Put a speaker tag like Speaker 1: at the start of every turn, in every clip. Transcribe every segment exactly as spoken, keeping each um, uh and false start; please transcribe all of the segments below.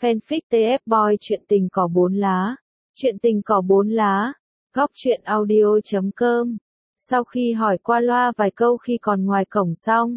Speaker 1: Fanfic tê ép Boy truyện tình cỏ bốn lá. Truyện tình cỏ bốn lá. Góc truyện audio chấm com. Sau khi hỏi qua loa vài câu khi còn ngoài cổng xong,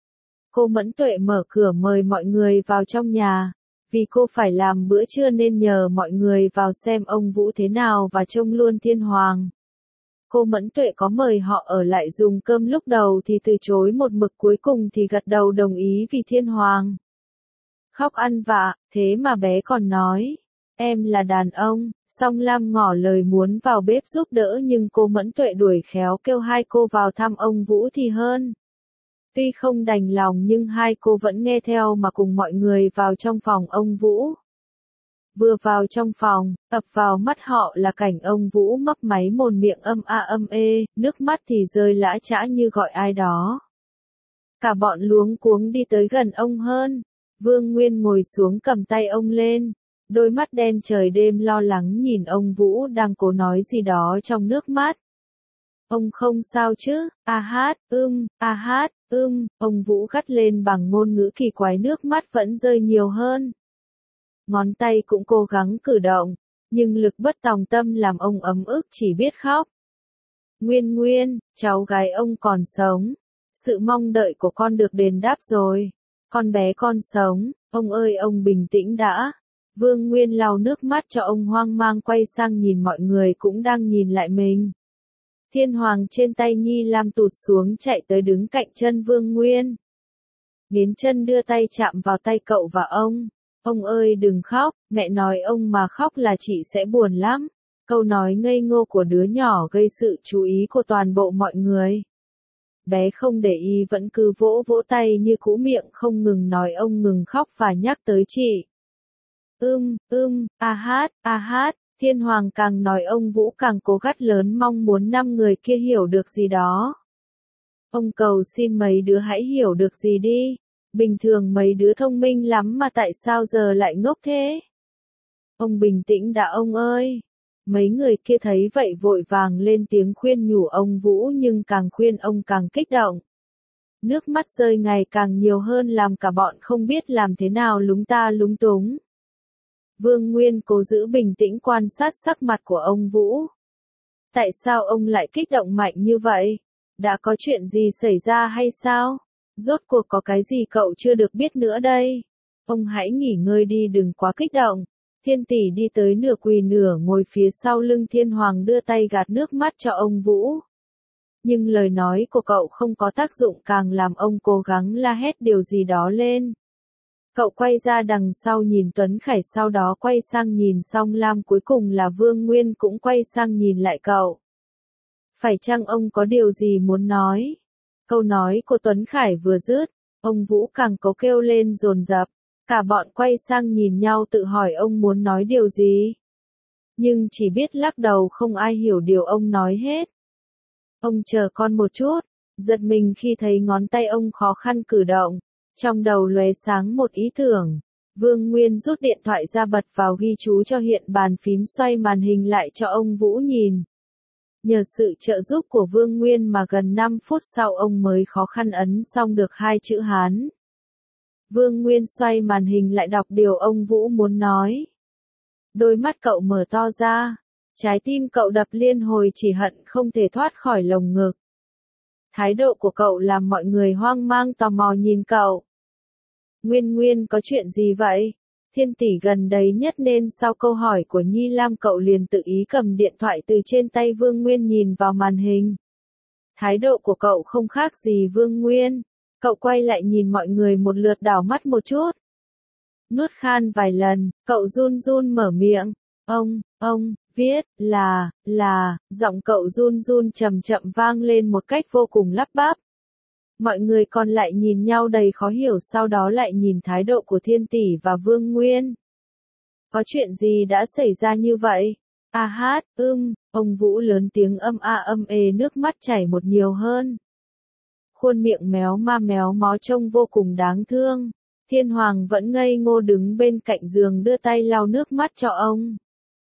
Speaker 1: cô Mẫn Tuệ mở cửa mời mọi người vào trong nhà. Vì cô phải làm bữa trưa nên nhờ mọi người vào xem ông Vũ thế nào và trông luôn Thiên Hoàng. Cô Mẫn Tuệ có mời họ ở lại dùng cơm, lúc đầu thì từ chối một mực, cuối cùng thì gật đầu đồng ý vì Thiên Hoàng khóc ăn vạ, thế mà bé còn nói, em là đàn ông. Song Lam ngỏ lời muốn vào bếp giúp đỡ nhưng cô Mẫn Tuệ đuổi khéo kêu hai cô vào thăm ông Vũ thì hơn. Tuy không đành lòng nhưng hai cô vẫn nghe theo mà cùng mọi người vào trong phòng ông Vũ. Vừa vào trong phòng, ập vào mắt họ là cảnh ông Vũ mấp máy mồm miệng âm a âm ê, nước mắt thì rơi lã chã như gọi ai đó. Cả bọn luống cuống đi tới gần ông hơn. Vương Nguyên ngồi xuống cầm tay ông lên, đôi mắt đen trời đêm lo lắng nhìn ông Vũ đang cố nói gì đó trong nước mắt. Ông không sao chứ? A hát, ưm, a hát, ưm, ông Vũ gắt lên bằng ngôn ngữ kỳ quái, nước mắt vẫn rơi nhiều hơn. Ngón tay cũng cố gắng cử động, nhưng lực bất tòng tâm làm ông ấm ức chỉ biết khóc. Nguyên Nguyên, cháu gái ông còn sống. Sự mong đợi của con được đền đáp rồi. Con bé con sống, ông ơi ông bình tĩnh đã. Vương Nguyên lau nước mắt cho ông, hoang mang quay sang nhìn mọi người cũng đang nhìn lại mình. Thiên Hoàng trên tay Nhi Lam tụt xuống chạy tới đứng cạnh chân Vương Nguyên. Nghiến chân đưa tay chạm vào tay cậu và ông. Ông ơi đừng khóc, mẹ nói ông mà khóc là chị sẽ buồn lắm. Câu nói ngây ngô của đứa nhỏ gây sự chú ý của toàn bộ mọi người. Bé không để ý vẫn cứ vỗ vỗ tay như cũ, miệng không ngừng nói ông ngừng khóc và nhắc tới chị. Ưm, ưm, a hát, a hát, Thiên Hoàng càng nói ông Vũ càng cố gắt lớn, mong muốn năm người kia hiểu được gì đó. Ông cầu xin mấy đứa hãy hiểu được gì đi. Bình thường mấy đứa thông minh lắm mà tại sao giờ lại ngốc thế? Ông bình tĩnh đã ông ơi. Mấy người kia thấy vậy vội vàng lên tiếng khuyên nhủ ông Vũ nhưng càng khuyên ông càng kích động. Nước mắt rơi ngày càng nhiều hơn làm cả bọn không biết làm thế nào, lúng ta lúng túng. Vương Nguyên cố giữ bình tĩnh quan sát sắc mặt của ông Vũ. Tại sao ông lại kích động mạnh như vậy? Đã có chuyện gì xảy ra hay sao? Rốt cuộc có cái gì cậu chưa được biết nữa đây? Ông hãy nghỉ ngơi đi, đừng quá kích động. Thiên tỷ đi tới nửa quỳ nửa ngồi phía sau lưng Thiên Hoàng, đưa tay gạt nước mắt cho ông Vũ. Nhưng lời nói của cậu không có tác dụng, càng làm ông cố gắng la hét điều gì đó lên. Cậu quay ra đằng sau nhìn Tuấn Khải, sau đó quay sang nhìn Song Lam, cuối cùng là Vương Nguyên cũng quay sang nhìn lại cậu. Phải chăng ông có điều gì muốn nói? Câu nói của Tuấn Khải vừa dứt, ông Vũ càng cố kêu lên dồn dập. Cả bọn quay sang nhìn nhau tự hỏi ông muốn nói điều gì. Nhưng chỉ biết lắc đầu, không ai hiểu điều ông nói hết. Ông chờ con một chút, giật mình khi thấy ngón tay ông khó khăn cử động. Trong đầu lóe sáng một ý tưởng. Vương Nguyên rút điện thoại ra bật vào ghi chú cho hiện bàn phím, xoay màn hình lại cho ông Vũ nhìn. Nhờ sự trợ giúp của Vương Nguyên mà gần năm phút sau ông mới khó khăn ấn xong được hai chữ Hán. Vương Nguyên xoay màn hình lại đọc điều ông Vũ muốn nói. Đôi mắt cậu mở to ra. Trái tim cậu đập liên hồi, chỉ hận không thể thoát khỏi lồng ngực. Thái độ của cậu làm mọi người hoang mang tò mò nhìn cậu. Nguyên Nguyên có chuyện gì vậy? Thiên tỷ gần đấy nhất nên sau câu hỏi của Nhi Lam cậu liền tự ý cầm điện thoại từ trên tay Vương Nguyên nhìn vào màn hình. Thái độ của cậu không khác gì Vương Nguyên. Cậu quay lại nhìn mọi người một lượt, đảo mắt một chút. Nuốt khan vài lần, cậu run run mở miệng. Ông, ông, viết, là, là, giọng cậu run run chậm chậm vang lên một cách vô cùng lắp bắp. Mọi người còn lại nhìn nhau đầy khó hiểu, sau đó lại nhìn thái độ của Thiên tỷ và Vương Nguyên. Có chuyện gì đã xảy ra như vậy? A hát, ưm, ông Vũ lớn tiếng âm a âm ê, nước mắt chảy một nhiều hơn. Khuôn miệng méo ma méo mó trông vô cùng đáng thương. Thiên Hoàng vẫn ngây ngô đứng bên cạnh giường đưa tay lau nước mắt cho ông.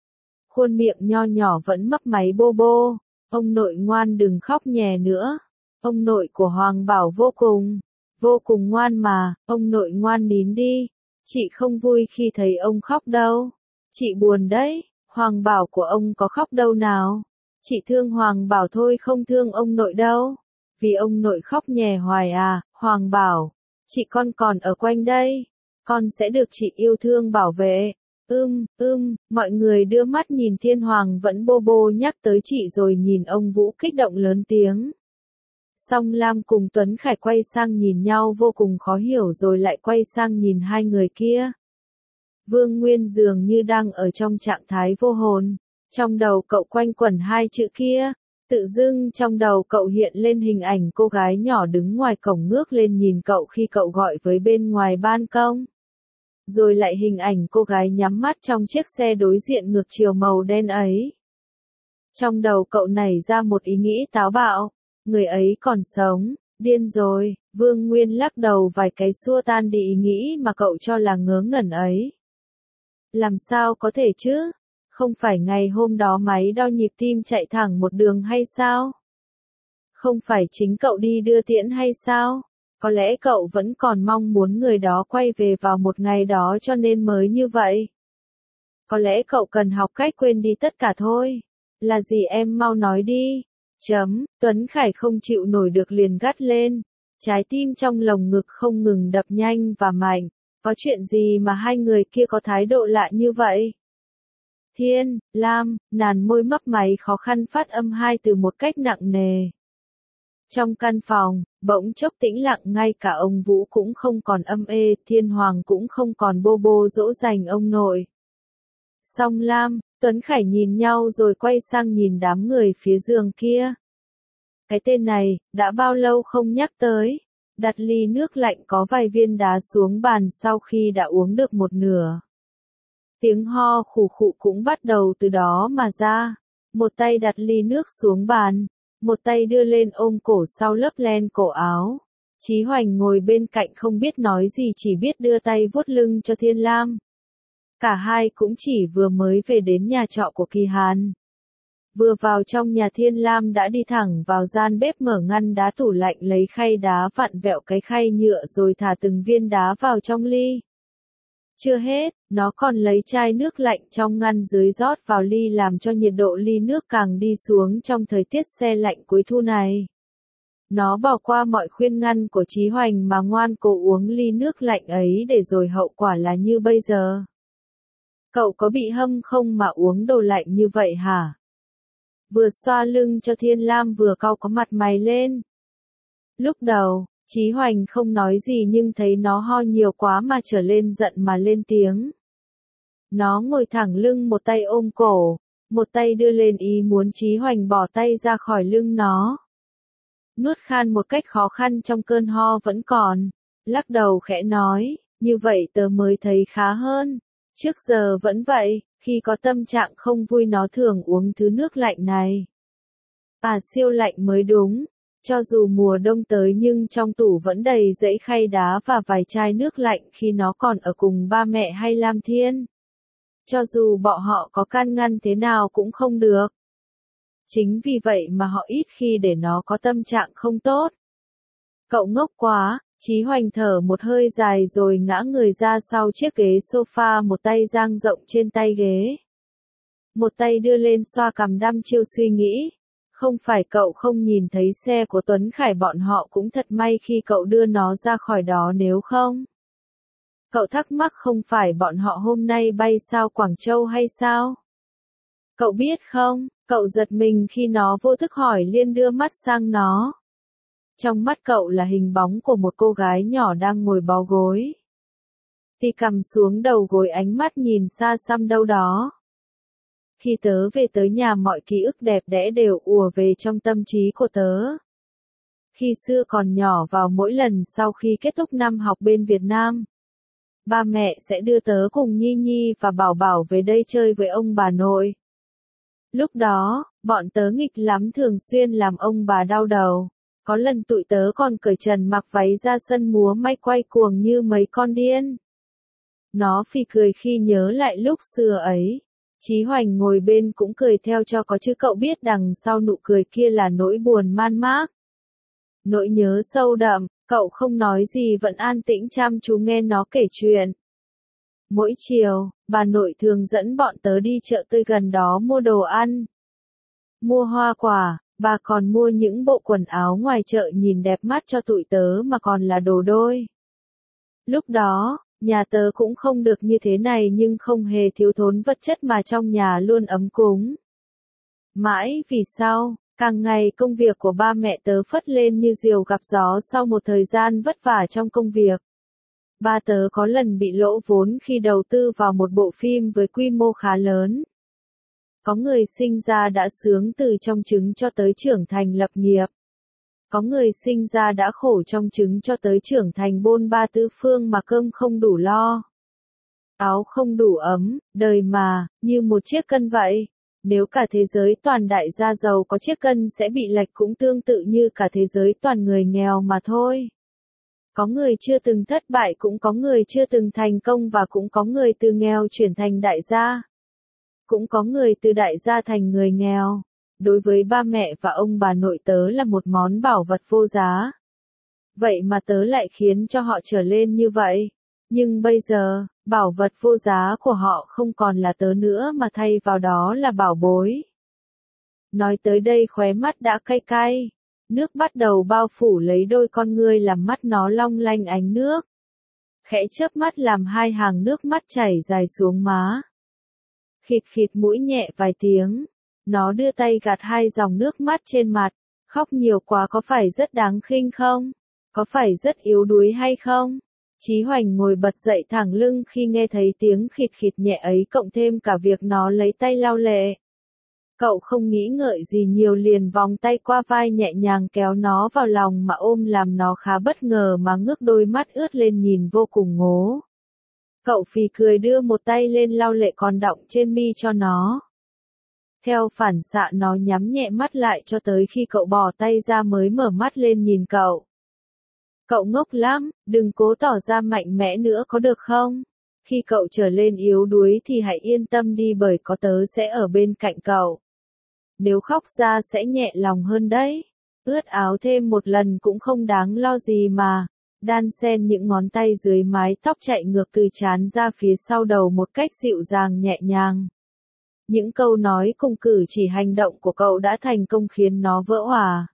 Speaker 1: Khuôn miệng nho nhỏ vẫn mấp máy bô bô. Ông nội ngoan đừng khóc nhè nữa. Ông nội của Hoàng Bảo vô cùng, vô cùng ngoan mà, ông nội ngoan nín đi. Chị không vui khi thấy ông khóc đâu. Chị buồn đấy, Hoàng Bảo của ông có khóc đâu nào. Chị thương Hoàng Bảo thôi không thương ông nội đâu. Vì ông nội khóc nhè hoài à, Hoàng Bảo. Chị con còn ở quanh đây. Con sẽ được chị yêu thương bảo vệ. Ưm, ưm, mọi người đưa mắt nhìn Thiên Hoàng vẫn bô bô nhắc tới chị rồi nhìn ông Vũ kích động lớn tiếng. Song Lam cùng Tuấn Khải quay sang nhìn nhau vô cùng khó hiểu rồi lại quay sang nhìn hai người kia. Vương Nguyên dường như đang ở trong trạng thái vô hồn. Trong đầu cậu quanh quẩn hai chữ kia. Tự dưng trong đầu cậu hiện lên hình ảnh cô gái nhỏ đứng ngoài cổng ngước lên nhìn cậu khi cậu gọi với bên ngoài ban công. Rồi lại hình ảnh cô gái nhắm mắt trong chiếc xe đối diện ngược chiều màu đen ấy. Trong đầu cậu nảy ra một ý nghĩ táo bạo. Người ấy còn sống, điên rồi. Vương Nguyên lắc đầu vài cái xua tan đi ý nghĩ mà cậu cho là ngớ ngẩn ấy. Làm sao có thể chứ? Không phải ngày hôm đó máy đo nhịp tim chạy thẳng một đường hay sao? Không phải chính cậu đi đưa tiễn hay sao? Có lẽ cậu vẫn còn mong muốn người đó quay về vào một ngày đó cho nên mới như vậy. Có lẽ cậu cần học cách quên đi tất cả thôi. Là gì em mau nói đi. Chấm, Tuấn Khải không chịu nổi được liền gắt lên. Trái tim trong lồng ngực không ngừng đập nhanh và mạnh. Có chuyện gì mà hai người kia có thái độ lạ như vậy? Thiên, Lam, nàn môi mấp máy khó khăn phát âm hai từ một cách nặng nề. Trong căn phòng, bỗng chốc tĩnh lặng ngay cả ông Vũ cũng không còn âm ê, Thiên Hoàng cũng không còn bô bô dỗ dành ông nội. Song Lam, Tuấn Khải nhìn nhau rồi quay sang nhìn đám người phía giường kia. Cái tên này, đã bao lâu không nhắc tới. Đặt ly nước lạnh có vài viên đá xuống bàn sau khi đã uống được một nửa. Tiếng ho khủ khụ cũng bắt đầu từ đó mà ra. Một tay đặt ly nước xuống bàn, một tay đưa lên ôm cổ sau lớp len cổ áo. Chí Hoành ngồi bên cạnh không biết nói gì chỉ biết đưa tay vuốt lưng cho Thiên Lam. Cả hai cũng chỉ vừa mới về đến nhà trọ của Kỳ Hàn. Vừa vào trong nhà Thiên Lam đã đi thẳng vào gian bếp mở ngăn đá tủ lạnh lấy khay đá vặn vẹo cái khay nhựa rồi thả từng viên đá vào trong ly. Chưa hết, nó còn lấy chai nước lạnh trong ngăn dưới rót vào ly làm cho nhiệt độ ly nước càng đi xuống trong thời tiết se lạnh cuối thu này. Nó bỏ qua mọi khuyên ngăn của Chí Hoành mà ngoan cố uống ly nước lạnh ấy để rồi hậu quả là như bây giờ. Cậu có bị hâm không mà uống đồ lạnh như vậy hả? Vừa xoa lưng cho Thiên Lam vừa cau có mặt mày lên. Lúc đầu, Chí Hoành không nói gì nhưng thấy nó ho nhiều quá mà trở lên giận mà lên tiếng. Nó ngồi thẳng lưng một tay ôm cổ, một tay đưa lên ý muốn Chí Hoành bỏ tay ra khỏi lưng nó. Nuốt khan một cách khó khăn trong cơn ho vẫn còn, lắc đầu khẽ nói, như vậy tớ mới thấy khá hơn. Trước giờ vẫn vậy, khi có tâm trạng không vui nó thường uống thứ nước lạnh này. À siêu lạnh mới đúng. Cho dù mùa đông tới nhưng trong tủ vẫn đầy dãy khay đá và vài chai nước lạnh khi nó còn ở cùng ba mẹ hay Lam Thiên. Cho dù bọn họ có can ngăn thế nào cũng không được. Chính vì vậy mà họ ít khi để nó có tâm trạng không tốt. Cậu ngốc quá, Chí Hoành thở một hơi dài rồi ngã người ra sau chiếc ghế sofa một tay dang rộng trên tay ghế. Một tay đưa lên xoa cằm đăm chiêu suy nghĩ. Không phải cậu không nhìn thấy xe của Tuấn Khải bọn họ cũng thật may khi cậu đưa nó ra khỏi đó nếu không. Cậu thắc mắc không phải bọn họ hôm nay bay sao Quảng Châu hay sao? Cậu biết không, cậu giật mình khi nó vô thức hỏi Liên đưa mắt sang nó. Trong mắt cậu là hình bóng của một cô gái nhỏ đang ngồi bó gối. Thì cầm xuống đầu gối ánh mắt nhìn xa xăm đâu đó. Khi tớ về tới nhà mọi ký ức đẹp đẽ đều ùa về trong tâm trí của tớ. Khi xưa còn nhỏ vào mỗi lần sau khi kết thúc năm học bên Việt Nam, ba mẹ sẽ đưa tớ cùng Nhi Nhi và Bảo Bảo về đây chơi với ông bà nội. Lúc đó, bọn tớ nghịch lắm thường xuyên làm ông bà đau đầu. Có lần tụi tớ còn cởi trần mặc váy ra sân múa may quay cuồng như mấy con điên. Nó phì cười khi nhớ lại lúc xưa ấy. Chí Hoành ngồi bên cũng cười theo cho có chứ cậu biết đằng sau nụ cười kia là nỗi buồn man mác. Nỗi nhớ sâu đậm, cậu không nói gì vẫn an tĩnh chăm chú nghe nó kể chuyện. Mỗi chiều, bà nội thường dẫn bọn tớ đi chợ tươi gần đó mua đồ ăn. Mua hoa quả, bà còn mua những bộ quần áo ngoài chợ nhìn đẹp mắt cho tụi tớ mà còn là đồ đôi. Lúc đó, nhà tớ cũng không được như thế này nhưng không hề thiếu thốn vật chất mà trong nhà luôn ấm cúng. Mãi vì sau, càng ngày công việc của ba mẹ tớ phất lên như diều gặp gió sau một thời gian vất vả trong công việc. Ba tớ có lần bị lỗ vốn khi đầu tư vào một bộ phim với quy mô khá lớn. Có người sinh ra đã sướng từ trong trứng cho tới trưởng thành lập nghiệp. Có người sinh ra đã khổ trong trứng cho tới trưởng thành bôn ba tứ phương mà cơm không đủ lo. Áo không đủ ấm, đời mà, như một chiếc cân vậy. Nếu cả thế giới toàn đại gia giàu có chiếc cân sẽ bị lệch cũng tương tự như cả thế giới toàn người nghèo mà thôi. Có người chưa từng thất bại cũng có người chưa từng thành công và cũng có người từ nghèo chuyển thành đại gia. Cũng có người từ đại gia thành người nghèo. Đối với ba mẹ và ông bà nội tớ là một món bảo vật vô giá. Vậy mà tớ lại khiến cho họ trở lên như vậy. Nhưng bây giờ, bảo vật vô giá của họ không còn là tớ nữa mà thay vào đó là bảo bối. Nói tới đây khóe mắt đã cay cay. Nước bắt đầu bao phủ lấy đôi con ngươi làm mắt nó long lanh ánh nước. Khẽ chớp mắt làm hai hàng nước mắt chảy dài xuống má. Khịt khịt mũi nhẹ vài tiếng. Nó đưa tay gạt hai dòng nước mắt trên mặt. Khóc nhiều quá có phải rất đáng khinh không? Có phải rất yếu đuối hay không? Chí Hoành ngồi bật dậy thẳng lưng khi nghe thấy tiếng khịt khịt nhẹ ấy cộng thêm cả việc nó lấy tay lau lệ. Cậu không nghĩ ngợi gì nhiều liền vòng tay qua vai nhẹ nhàng kéo nó vào lòng mà ôm làm nó khá bất ngờ mà ngước đôi mắt ướt lên nhìn vô cùng ngố. Cậu phì cười đưa một tay lên lau lệ còn đọng trên mi cho nó. Theo phản xạ nó nhắm nhẹ mắt lại cho tới khi cậu bỏ tay ra mới mở mắt lên nhìn cậu. Cậu ngốc lắm, đừng cố tỏ ra mạnh mẽ nữa có được không? Khi cậu trở lên yếu đuối thì hãy yên tâm đi bởi có tớ sẽ ở bên cạnh cậu. Nếu khóc ra sẽ nhẹ lòng hơn đấy. Ướt áo thêm một lần cũng không đáng lo gì mà. Đan xen những ngón tay dưới mái tóc chạy ngược từ trán ra phía sau đầu một cách dịu dàng nhẹ nhàng. Những câu nói cùng cử chỉ hành động của cậu đã thành công khiến nó vỡ òa.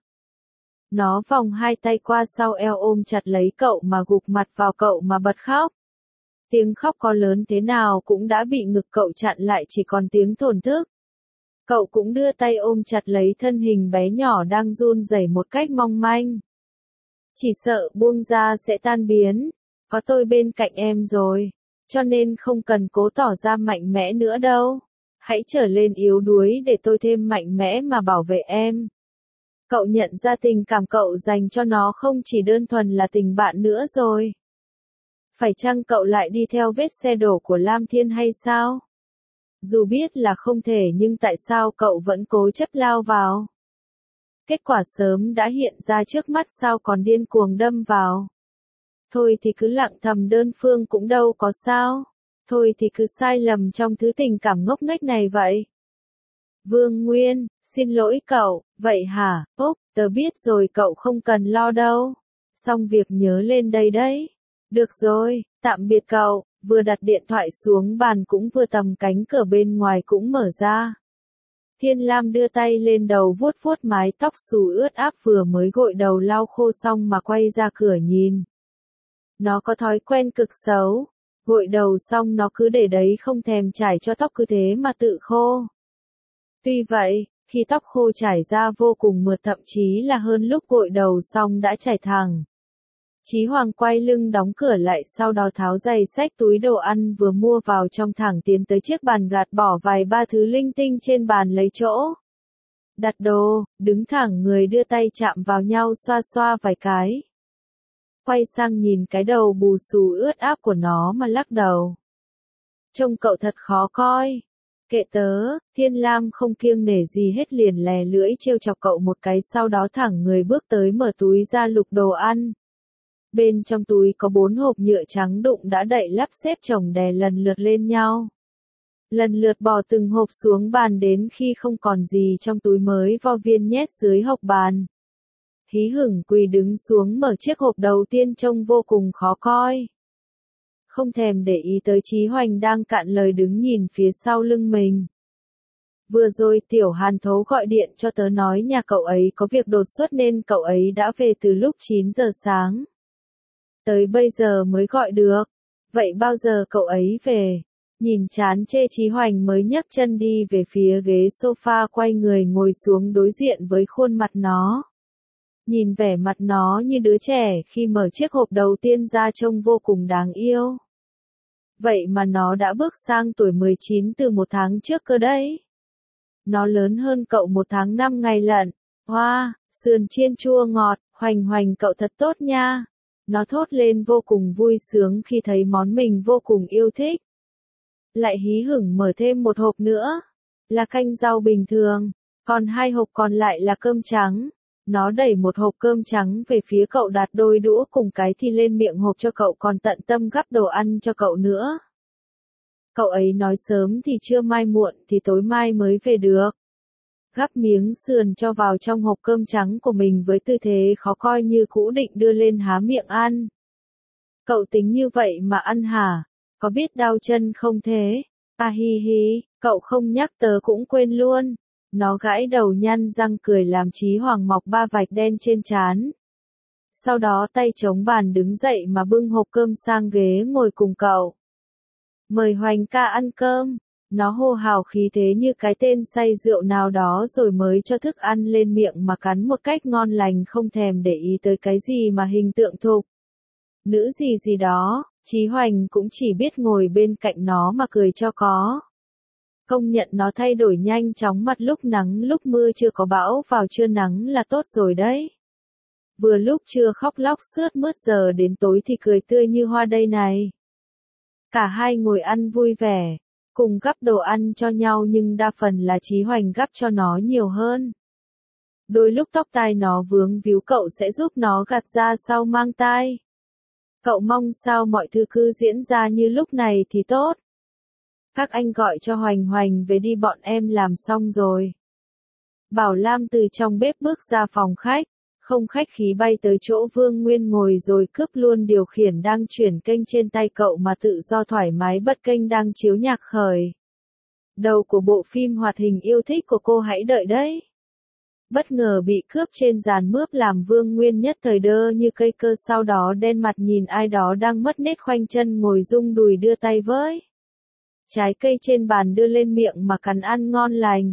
Speaker 1: Nó vòng hai tay qua sau eo ôm chặt lấy cậu mà gục mặt vào cậu mà bật khóc. Tiếng khóc có lớn thế nào cũng đã bị ngực cậu chặn lại chỉ còn tiếng thổn thức. Cậu cũng đưa tay ôm chặt lấy thân hình bé nhỏ đang run rẩy một cách mong manh. Chỉ sợ buông ra sẽ tan biến. Có tôi bên cạnh em rồi. Cho nên không cần cố tỏ ra mạnh mẽ nữa đâu. Hãy trở lên yếu đuối để tôi thêm mạnh mẽ mà bảo vệ em. Cậu nhận ra tình cảm cậu dành cho nó không chỉ đơn thuần là tình bạn nữa rồi. Phải chăng cậu lại đi theo vết xe đổ của Lam Thiên hay sao? Dù biết là không thể nhưng tại sao cậu vẫn cố chấp lao vào? Kết quả sớm đã hiện ra trước mắt sao còn điên cuồng đâm vào. Thôi thì cứ lặng thầm đơn phương cũng đâu có sao. Thôi thì cứ sai lầm trong thứ tình cảm ngốc nghếch này vậy. Vương Nguyên, xin lỗi cậu, vậy hả, Úc, tớ biết rồi cậu không cần lo đâu. Xong việc nhớ lên đây đấy. Được rồi, tạm biệt cậu, vừa đặt điện thoại xuống bàn cũng vừa tầm cánh cửa bên ngoài cũng mở ra. Thiên Lam đưa tay lên đầu vuốt vuốt mái tóc xù ướt áp vừa mới gội đầu lau khô xong mà quay ra cửa nhìn. Nó có thói quen cực xấu. Gội đầu xong nó cứ để đấy không thèm chải cho tóc cứ thế mà tự khô. Tuy vậy, khi tóc khô chải ra vô cùng mượt thậm chí là hơn lúc gội đầu xong đã chải thẳng. Chí Hoàng quay lưng đóng cửa lại sau đó tháo giày xách túi đồ ăn vừa mua vào trong thẳng tiến tới chiếc bàn gạt bỏ vài ba thứ linh tinh trên bàn lấy chỗ. Đặt đồ, đứng thẳng người đưa tay chạm vào nhau xoa xoa vài cái. Quay sang nhìn cái đầu bù xù ướt áp của nó mà lắc đầu. Trông cậu thật khó coi. Kệ tớ, Thiên Lam không kiêng nể gì hết liền lè lưỡi trêu chọc cậu một cái sau đó thẳng người bước tới mở túi ra lục đồ ăn. Bên trong túi có bốn hộp nhựa trắng đụng đã đậy lắp xếp chồng đè lần lượt lên nhau. Lần lượt bỏ từng hộp xuống bàn đến khi không còn gì trong túi mới vo viên nhét dưới hộc bàn. Hí hửng quỳ đứng xuống mở chiếc hộp đầu tiên trông vô cùng khó coi. không thèm để ý tới Chí Hoành đang cạn lời đứng nhìn phía sau lưng mình. Vừa rồi Tiểu Hàn Thấu gọi điện cho tớ nói nhà cậu ấy có việc đột xuất nên cậu ấy đã về từ lúc chín giờ sáng. Tới bây giờ mới gọi được. Vậy bao giờ cậu ấy về? Nhìn chán chê Chí Hoành mới nhấc chân đi về phía ghế sofa, quay người ngồi xuống đối diện với khuôn mặt nó. Nhìn vẻ mặt nó như đứa trẻ khi mở chiếc hộp đầu tiên ra trông vô cùng đáng yêu. Vậy mà nó đã bước sang tuổi mười chín từ một tháng trước cơ đấy. Nó lớn hơn cậu một tháng năm ngày lận. Hoa, sườn chiên chua ngọt, Hoành Hoành cậu thật tốt nha. Nó thốt lên vô cùng vui sướng khi thấy món mình vô cùng yêu thích. Lại hí hửng mở thêm một hộp nữa. Là canh rau bình thường. Còn hai hộp còn lại là cơm trắng. Nó đẩy một hộp cơm trắng về phía cậu, đặt đôi đũa cùng cái thì lên miệng hộp cho cậu, còn tận tâm gắp đồ ăn cho cậu nữa. Cậu ấy nói sớm thì trưa mai, muộn thì tối mai mới về được. Gắp miếng sườn cho vào trong hộp cơm trắng của mình với tư thế khó coi như cũ, định đưa lên há miệng ăn. Cậu tính như vậy mà ăn hả? Có biết đau chân không thế? À hi hi, cậu không nhắc tớ cũng quên luôn. Nó gãi đầu nhăn răng cười làm Chí Hoàng mọc ba vạch đen trên trán. Sau đó tay chống bàn đứng dậy mà bưng hộp cơm sang ghế ngồi cùng cậu. Mời Hoành ca ăn cơm. Nó hô hào khí thế như cái tên say rượu nào đó rồi mới cho thức ăn lên miệng mà cắn một cách ngon lành, không thèm để ý tới cái gì mà hình tượng thục. Nữ gì gì đó, Chí Hoành cũng chỉ biết ngồi bên cạnh nó mà cười cho có. Công nhận nó thay đổi nhanh chóng, mặt lúc nắng lúc mưa, chưa có bão vào chưa nắng là tốt rồi đấy. Vừa lúc chưa khóc lóc sướt mướt, giờ đến tối thì cười tươi như hoa đây này. Cả hai ngồi ăn vui vẻ, cùng gắp đồ ăn cho nhau, nhưng đa phần là Chí Hoành gắp cho nó nhiều hơn. Đôi lúc tóc tai nó vướng víu cậu sẽ giúp nó gạt ra sau mang tai. Cậu mong sao mọi thứ cứ diễn ra như lúc này thì tốt. Các anh gọi cho Hoành Hoành về đi, bọn em làm xong rồi. Bảo Lam từ trong bếp bước ra phòng khách, không khách khí bay tới chỗ Vương Nguyên ngồi rồi cướp luôn điều khiển đang chuyển kênh trên tay cậu mà tự do thoải mái bật kênh đang chiếu nhạc khởi. Đầu của bộ phim hoạt hình yêu thích của cô hãy đợi đấy. Bất ngờ bị cướp trên dàn mướp làm Vương Nguyên nhất thời đơ như cây cơ, sau đó đen mặt nhìn ai đó đang mất nết khoanh chân ngồi rung đùi đưa tay với trái cây trên bàn đưa lên miệng mà cắn ăn ngon lành.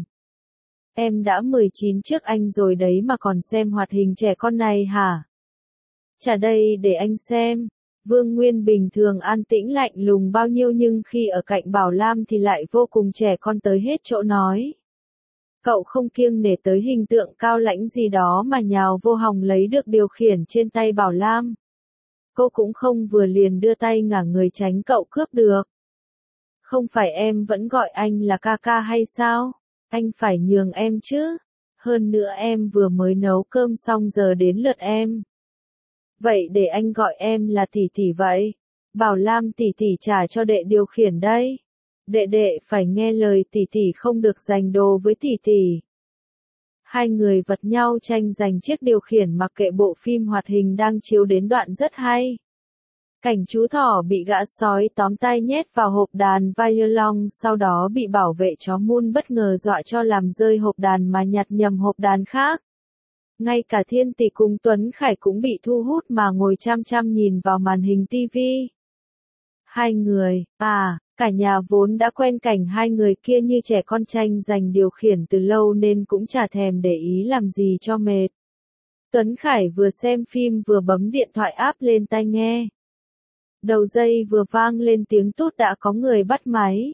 Speaker 1: Em đã mười chín trước anh rồi đấy mà còn xem hoạt hình trẻ con này hả? Trả đây để anh xem. Vương Nguyên bình thường an tĩnh lạnh lùng bao nhiêu, nhưng khi ở cạnh Bảo Lam thì lại vô cùng trẻ con tới hết chỗ nói. Cậu không kiêng nể tới hình tượng cao lãnh gì đó mà nhào vô hòng lấy được điều khiển trên tay Bảo Lam. Cô cũng không vừa liền đưa tay ngả người tránh cậu cướp được. Không phải em vẫn gọi anh là ca ca hay sao? Anh phải nhường em chứ. Hơn nữa em vừa mới nấu cơm xong, giờ đến lượt em. Vậy để anh gọi em là tỷ tỷ vậy. Bảo Lam, tỷ tỷ trả cho đệ điều khiển đây. Đệ đệ phải nghe lời tỷ tỷ, không được giành đồ với tỷ tỷ. Hai người vật nhau tranh giành chiếc điều khiển mặc kệ bộ phim hoạt hình đang chiếu đến đoạn rất hay. Cảnh chú thỏ bị gã sói tóm tay nhét vào hộp đàn violon, sau đó bị bảo vệ chó Moon bất ngờ dọa cho làm rơi hộp đàn mà nhặt nhầm hộp đàn khác. Ngay cả Thiên Tỷ cùng Tuấn Khải cũng bị thu hút mà ngồi chăm chăm nhìn vào màn hình tivi. Hai người, à, cả nhà vốn đã quen cảnh hai người kia như trẻ con tranh giành điều khiển từ lâu nên cũng chả thèm để ý làm gì cho mệt. Tuấn Khải vừa xem phim vừa bấm điện thoại áp lên tai nghe. Đầu dây vừa vang lên tiếng tút đã có người bắt máy.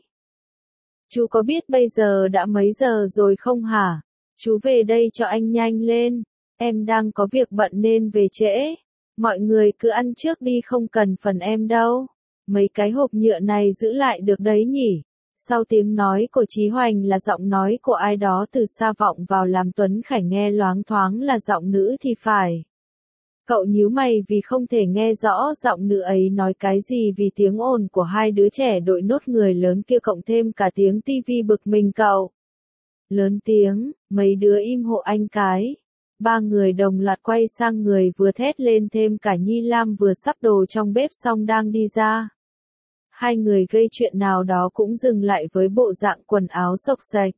Speaker 1: Chú có biết bây giờ đã mấy giờ rồi không hả? Chú về đây cho anh nhanh lên. Em đang có việc bận nên về trễ. Mọi người cứ ăn trước đi, không cần phần em đâu. Mấy cái hộp nhựa này giữ lại được đấy nhỉ? Sau tiếng nói của Chí Hoành là giọng nói của ai đó từ xa vọng vào, làm Tuấn Khải nghe loáng thoáng là giọng nữ thì phải. Cậu nhíu mày vì không thể nghe rõ giọng nữ ấy nói cái gì vì tiếng ồn của hai đứa trẻ đội nốt người lớn kia cộng thêm cả tiếng tivi bực mình cậu. Lớn tiếng, mấy đứa im hộ anh cái. Ba người đồng loạt quay sang người vừa thét lên, thêm cả Nhi Lam vừa sắp đồ trong bếp xong đang đi ra. hai người gây chuyện nào đó cũng dừng lại với bộ dạng quần áo xộc xệch.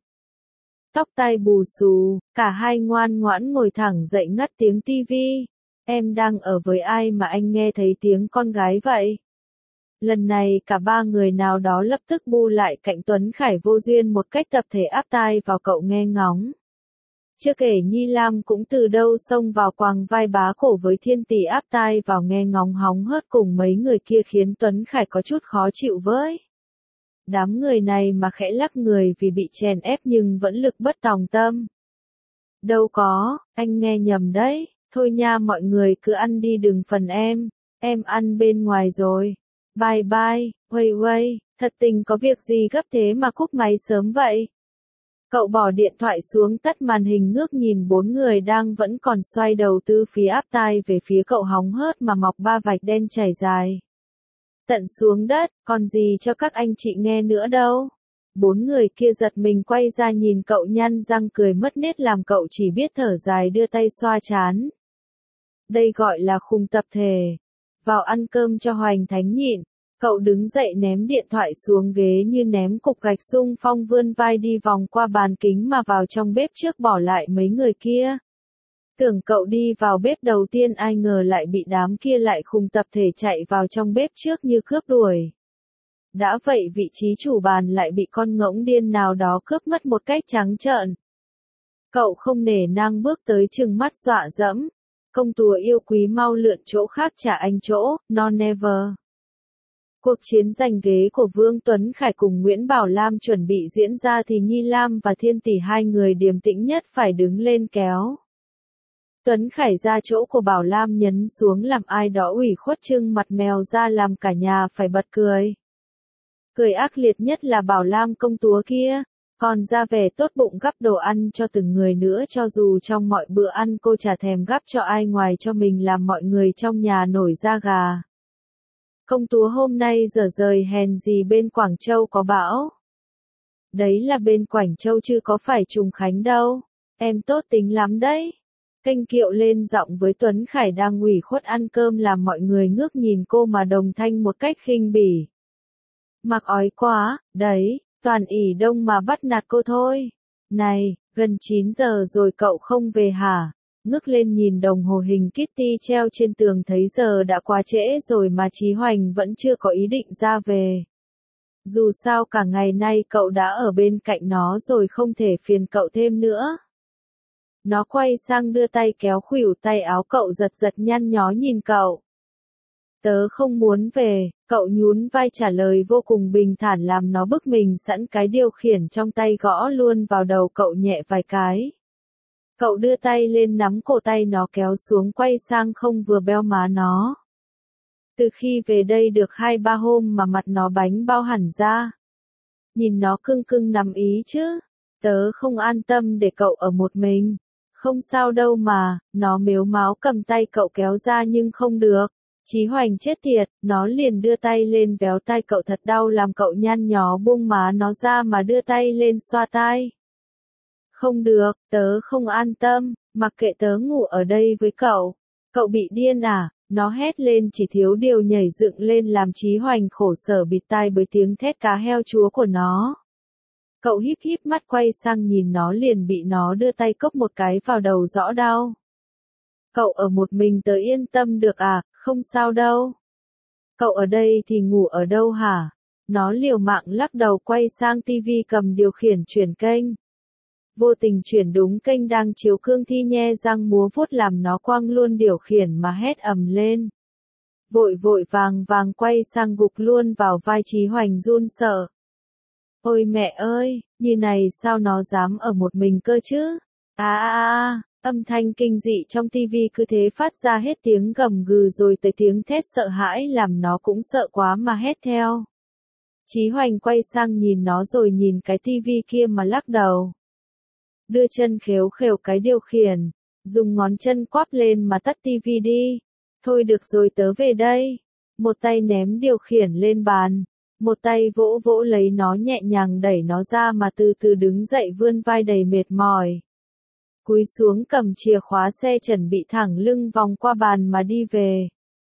Speaker 1: Tóc tai bù xù, cả hai ngoan ngoãn ngồi thẳng dậy ngắt tiếng tivi. Em đang ở với ai mà anh nghe thấy tiếng con gái vậy? Lần này cả ba người nào đó lập tức bu lại cạnh Tuấn Khải vô duyên một cách tập thể áp tai vào cậu nghe ngóng. Chưa kể Nhi Lam cũng từ đâu xông vào quàng vai bá cổ với Thiên Tỷ áp tai vào nghe ngóng hóng hớt cùng mấy người kia khiến Tuấn Khải có chút khó chịu với. Đám người này mà khẽ lắc người vì bị chèn ép nhưng vẫn lực bất tòng tâm. Đâu có, anh nghe nhầm đấy, thôi nha mọi người cứ ăn đi đừng phần em, em ăn bên ngoài rồi. Bye bye, Huây Huây, thật tình có việc gì gấp thế mà cúp máy sớm vậy? Cậu bỏ điện thoại xuống tắt màn hình ngước nhìn bốn người đang vẫn còn xoay đầu tư phía áp tai về phía cậu hóng hớt mà mọc ba vạch đen chảy dài. Tận xuống đất, còn gì cho các anh chị nghe nữa đâu. Bốn người kia giật mình quay ra nhìn cậu nhăn răng cười mất nết làm cậu chỉ biết thở dài đưa tay xoa trán. Đây gọi là khùng tập thể. Vào ăn cơm cho Hoành Thánh nhịn. Cậu đứng dậy ném điện thoại xuống ghế như ném cục gạch xung phong vươn vai đi vòng qua bàn kính mà vào trong bếp trước bỏ lại mấy người kia. Tưởng cậu đi vào bếp đầu tiên ai ngờ lại bị đám kia lại khùng tập thể chạy vào trong bếp trước như cướp đuổi. Đã vậy vị trí chủ bàn lại bị con ngỗng điên nào đó cướp mất một cách trắng trợn. Cậu không nể nang bước tới trừng mắt dọa dẫm. Công tùa yêu quý mau lượn chỗ khác trả anh chỗ, no never. Cuộc chiến giành ghế của Vương Tuấn Khải cùng Nguyễn Bảo Lam chuẩn bị diễn ra thì Nhi Lam và Thiên Tỷ hai người điềm tĩnh nhất phải đứng lên kéo. Tuấn Khải ra chỗ của Bảo Lam nhấn xuống làm ai đó ủy khuất trưng mặt mèo ra làm cả nhà phải bật cười. Cười ác liệt nhất là Bảo Lam công chúa kia, còn ra vẻ tốt bụng gắp đồ ăn cho từng người nữa cho dù trong mọi bữa ăn cô chả thèm gắp cho ai ngoài cho mình làm mọi người trong nhà nổi da gà. Công chúa hôm nay giờ rời hèn gì bên Quảng Châu có bão. Đấy là bên Quảng Châu chứ có phải Trùng Khánh đâu, em tốt tính lắm đấy. Kênh Kiệu lên giọng với Tuấn Khải đang ủy khuất ăn cơm làm mọi người ngước nhìn cô mà đồng thanh một cách khinh bỉ. Mặc ói quá, đấy, toàn ỉ đông mà bắt nạt cô thôi. Này, gần chín giờ rồi cậu không về hả? Ngước lên nhìn đồng hồ hình Kitty treo trên tường thấy giờ đã quá trễ rồi mà Chí Hoành vẫn chưa có ý định ra về. Dù sao cả ngày nay cậu đã ở bên cạnh nó rồi không thể phiền cậu thêm nữa. Nó quay sang đưa tay kéo khuỷu tay áo cậu giật giật nhăn nhó nhìn cậu. Tớ không muốn về, cậu nhún vai trả lời vô cùng bình thản làm nó bức mình sẵn cái điều khiển trong tay gõ luôn vào đầu cậu nhẹ vài cái. Cậu đưa tay lên nắm cổ tay nó kéo xuống quay sang không vừa beo má nó. Từ khi về đây được hai ba hôm mà mặt nó bánh bao hẳn ra. Nhìn nó cưng cưng nằm ý chứ, tớ không an tâm để cậu ở một mình. Không sao đâu mà, nó mếu máo cầm tay cậu kéo ra nhưng không được. Chí Hoành chết tiệt, nó liền đưa tay lên véo tai cậu thật đau làm cậu nhăn nhó buông má nó ra mà đưa tay lên xoa tai. Không được, tớ không an tâm, mặc kệ tớ ngủ ở đây với cậu. Cậu bị điên à? Nó hét lên chỉ thiếu điều nhảy dựng lên làm Chí Hoành khổ sở bịt tai với tiếng thét cá heo chúa của nó. Cậu híp híp mắt quay sang nhìn nó liền bị nó đưa tay cốc một cái vào đầu rõ đau. Cậu ở một mình tớ yên tâm được à, không sao đâu. Cậu ở đây thì ngủ ở đâu hả? Nó liều mạng lắc đầu quay sang tivi cầm điều khiển chuyển kênh. Vô tình chuyển đúng kênh đang chiếu Cương Thi nhe răng múa vuốt làm nó quăng luôn điều khiển mà hét ầm lên. Vội vội vàng vàng quay sang gục luôn vào vai Chí Hoành run sợ. Ôi mẹ ơi, như này sao nó dám ở một mình cơ chứ? À à à, âm thanh kinh dị trong tivi cứ thế phát ra hết tiếng gầm gừ rồi tới tiếng thét sợ hãi làm nó cũng sợ quá mà hét theo. Chí Hoành quay sang nhìn nó rồi nhìn cái tivi kia mà lắc đầu. Đưa chân khéo khều cái điều khiển, dùng ngón chân quắp lên mà tắt tivi đi. Thôi được rồi tớ về đây. Một tay ném điều khiển lên bàn, một tay vỗ vỗ lấy nó nhẹ nhàng đẩy nó ra mà từ từ đứng dậy vươn vai đầy mệt mỏi. Cúi xuống cầm chìa khóa xe chuẩn bị thẳng lưng vòng qua bàn mà đi về.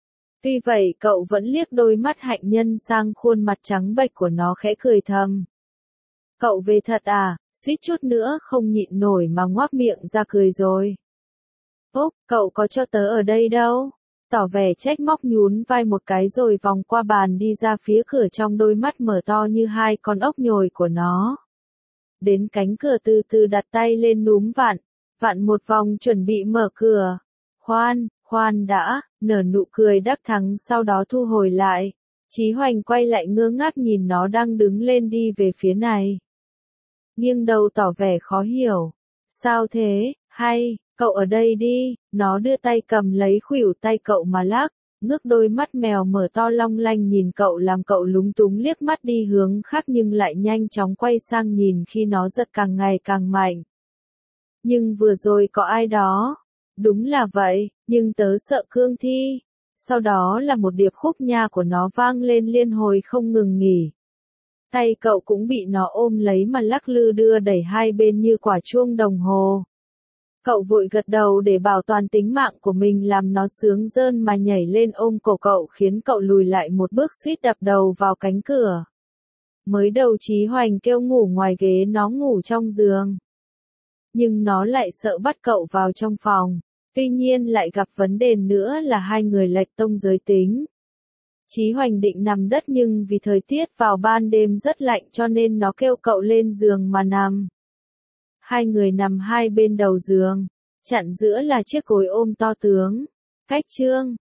Speaker 1: Tuy vậy cậu vẫn liếc đôi mắt hạnh nhân sang khuôn mặt trắng bệch của nó khẽ cười thầm. Cậu về thật à, suýt chút nữa không nhịn nổi mà ngoác miệng ra cười rồi. Úc, cậu có cho tớ ở đây đâu? Tỏ vẻ trách móc nhún vai một cái rồi vòng qua bàn đi ra phía cửa trong đôi mắt mở to như hai con ốc nhồi của nó. Đến cánh cửa từ từ đặt tay lên núm vặn, vặn một vòng chuẩn bị mở cửa. Khoan, khoan đã, nở nụ cười đắc thắng sau đó thu hồi lại. Chí Hoành quay lại ngơ ngác nhìn nó đang đứng lên đi về phía này. Nghiêng đầu tỏ vẻ khó hiểu. Sao thế, hay, cậu ở đây đi, nó đưa tay cầm lấy khuỷu tay cậu mà lắc, ngước đôi mắt mèo mở to long lanh nhìn cậu làm cậu lúng túng liếc mắt đi hướng khác nhưng lại nhanh chóng quay sang nhìn khi nó giật càng ngày càng mạnh. Nhưng vừa rồi có ai đó? Đúng là vậy, nhưng tớ sợ cương thi. Sau đó là một điệp khúc nha của nó vang lên liên hồi không ngừng nghỉ. Tay cậu cũng bị nó ôm lấy mà lắc lư đưa đẩy hai bên như quả chuông đồng hồ. Cậu vội gật đầu để bảo toàn tính mạng của mình làm nó sướng rơn mà nhảy lên ôm cổ cậu khiến cậu lùi lại một bước suýt đập đầu vào cánh cửa. Mới đầu Chí Hoành kêu ngủ ngoài ghế nó ngủ trong giường. Nhưng nó lại sợ bắt cậu vào trong phòng. Tuy nhiên lại gặp vấn đề nữa là hai người lệch tông giới tính. Chí Hoành định nằm đất nhưng vì thời tiết vào ban đêm rất lạnh cho nên nó kêu cậu lên giường mà nằm. Hai người nằm hai bên đầu giường, chặn giữa là chiếc gối ôm to tướng. Cách chương